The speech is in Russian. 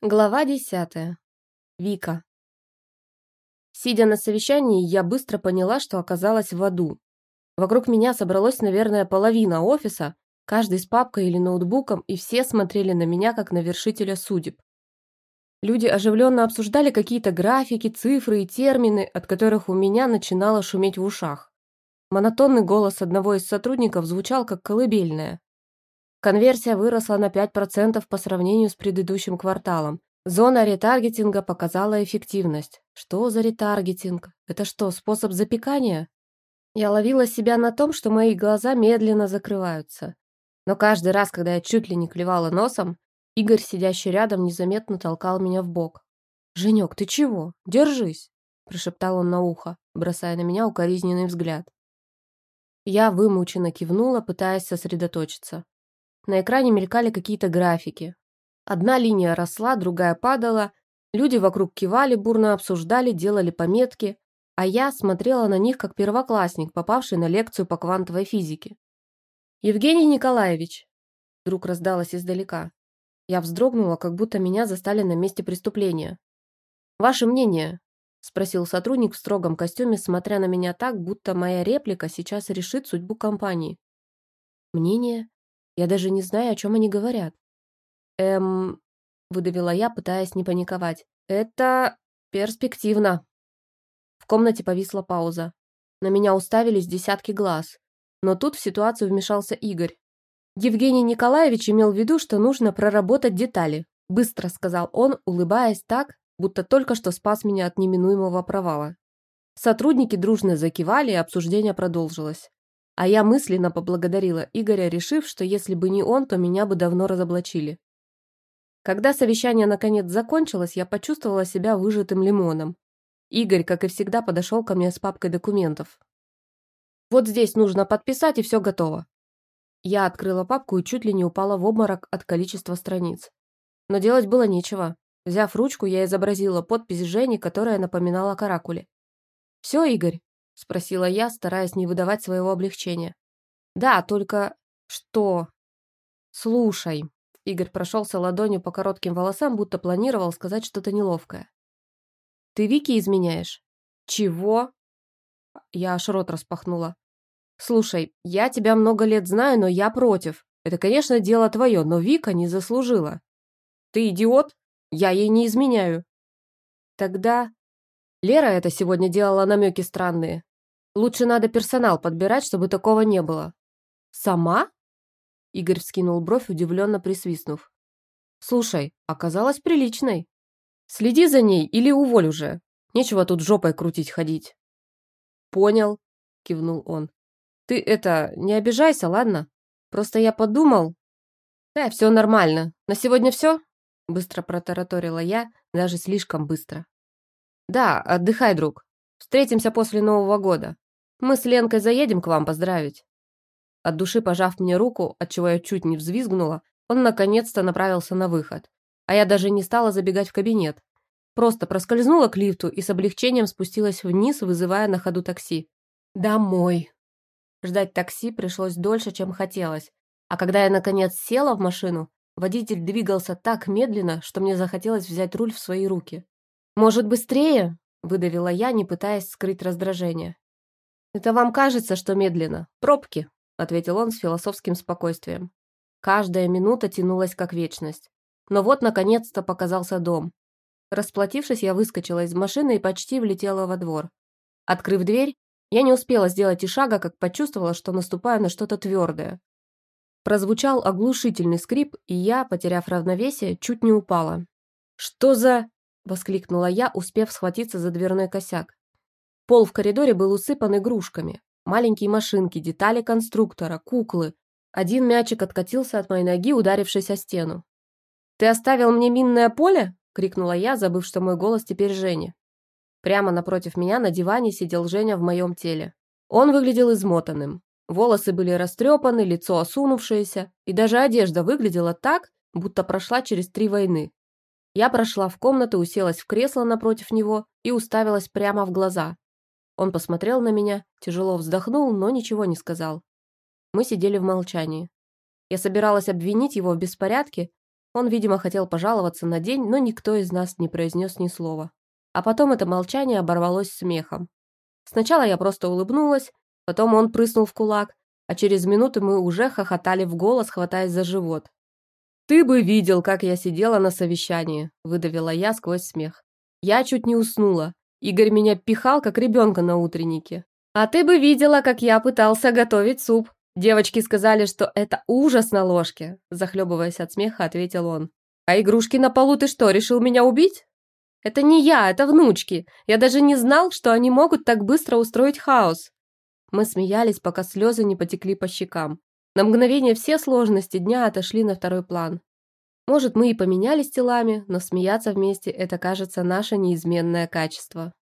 Глава 10. Вика. Сидя на совещании, я быстро поняла, что оказалась в аду. Вокруг меня собралось, наверное, половина офиса, каждый с папкой или ноутбуком, и все смотрели на меня, как на вершителя судеб. Люди оживленно обсуждали какие-то графики, цифры и термины, от которых у меня начинало шуметь в ушах. Монотонный голос одного из сотрудников звучал как колыбельная. Конверсия выросла на 5% по сравнению с предыдущим кварталом. Зона ретаргетинга показала эффективность. Что за ретаргетинг? Это что, способ запекания? Я ловила себя на том, что мои глаза медленно закрываются. Но каждый раз, когда я чуть ли не клевала носом, Игорь, сидящий рядом, незаметно толкал меня в бок. «Женек, ты чего? Держись!» – прошептал он на ухо, бросая на меня укоризненный взгляд. Я вымученно кивнула, пытаясь сосредоточиться. На экране мелькали какие-то графики. Одна линия росла, другая падала, люди вокруг кивали, бурно обсуждали, делали пометки, а я смотрела на них как первоклассник, попавший на лекцию по квантовой физике. «Евгений Николаевич!» вдруг раздалось издалека. Я вздрогнула, как будто меня застали на месте преступления. «Ваше мнение?» – спросил сотрудник в строгом костюме, смотря на меня так, будто моя реплика сейчас решит судьбу компании. «Мнение? Я даже не знаю, о чем они говорят». Выдавила я, пытаясь не паниковать. «Это перспективно». В комнате повисла пауза. На меня уставились десятки глаз. Но тут в ситуацию вмешался Игорь. «Евгений Николаевич имел в виду, что нужно проработать детали», быстро сказал он, улыбаясь так, будто только что спас меня от неминуемого провала. Сотрудники дружно закивали, и обсуждение продолжилось. А я мысленно поблагодарила Игоря, решив, что если бы не он, то меня бы давно разоблачили. Когда совещание наконец закончилось, я почувствовала себя выжатым лимоном. Игорь, как и всегда, подошел ко мне с папкой документов. «Вот здесь нужно подписать, и все готово». Я открыла папку и чуть ли не упала в обморок от количества страниц. Но делать было нечего. Взяв ручку, я изобразила подпись Жени, которая напоминала каракули. «Все, Игорь?» – спросила я, стараясь не выдавать своего облегчения. «Да, только...» «Что?» «Слушай...» Игорь прошелся ладонью по коротким волосам, будто планировал сказать что-то неловкое. «Ты Вике изменяешь?» «Чего?» Я аж рот распахнула. «Слушай, я тебя много лет знаю, но я против. Это, конечно, дело твое, но Вика не заслужила». «Ты идиот? Я ей не изменяю». «Тогда...» Лера это сегодня делала намеки странные. «Лучше надо персонал подбирать, чтобы такого не было». «Сама?» Игорь вскинул бровь, удивленно присвистнув. «Слушай, оказалась приличной. Следи за ней или уволь уже. Нечего тут жопой крутить ходить». «Понял», – кивнул он. «Ты не обижайся, ладно? Просто я подумал...» «Да, все нормально. На сегодня все?» – быстро протараторила я, даже слишком быстро. «Да, отдыхай, друг. Встретимся после Нового года. Мы с Ленкой заедем к вам поздравить». От души пожав мне руку, отчего я чуть не взвизгнула, он наконец-то направился на выход. А я даже не стала забегать в кабинет. Просто проскользнула к лифту и с облегчением спустилась вниз, вызывая на ходу такси. Домой. Ждать такси пришлось дольше, чем хотелось. А когда я наконец села в машину, водитель двигался так медленно, что мне захотелось взять руль в свои руки. «Может, быстрее?» – выдавила я, не пытаясь скрыть раздражение. «Это вам кажется, что медленно? Пробки», – ответил он с философским спокойствием. Каждая минута тянулась как вечность. Но вот, наконец-то, показался дом. Расплатившись, я выскочила из машины и почти влетела во двор. Открыв дверь, я не успела сделать и шага, как почувствовала, что наступаю на что-то твердое. Прозвучал оглушительный скрип, и я, потеряв равновесие, чуть не упала. «Что за...» – воскликнула я, успев схватиться за дверной косяк. Пол в коридоре был усыпан игрушками. Маленькие машинки, детали конструктора, куклы. Один мячик откатился от моей ноги, ударившись о стену. «Ты оставил мне минное поле?» – крикнула я, забыв, что мой голос теперь Женя. Прямо напротив меня на диване сидел Женя в моем теле. Он выглядел измотанным. Волосы были растрепаны, лицо осунувшееся, и даже одежда выглядела так, будто прошла через 3 войны. Я прошла в комнату, уселась в кресло напротив него и уставилась прямо в глаза. Он посмотрел на меня, тяжело вздохнул, но ничего не сказал. Мы сидели в молчании. Я собиралась обвинить его в беспорядке, Он, видимо, хотел пожаловаться на день, но никто из нас не произнес ни слова. А потом это молчание оборвалось смехом. Сначала я просто улыбнулась, потом он прыснул в кулак, а через минуту мы уже хохотали в голос, хватаясь за живот. «Ты бы видел, как я сидела на совещании», – выдавила я сквозь смех. «Я чуть не уснула. Игорь меня пихал, как ребенка на утреннике. А ты бы видела, как я пытался готовить суп. Девочки сказали, что это ужас на ложке», – захлебываясь от смеха, ответил он. «А игрушки на полу ты что, решил меня убить?» «Это не я, это внучки. Я даже не знал, что они могут так быстро устроить хаос». Мы смеялись, пока слезы не потекли по щекам. На мгновение все сложности дня отошли на второй план. Может, мы и поменялись телами, но смеяться вместе – это, кажется, наше неизменное качество.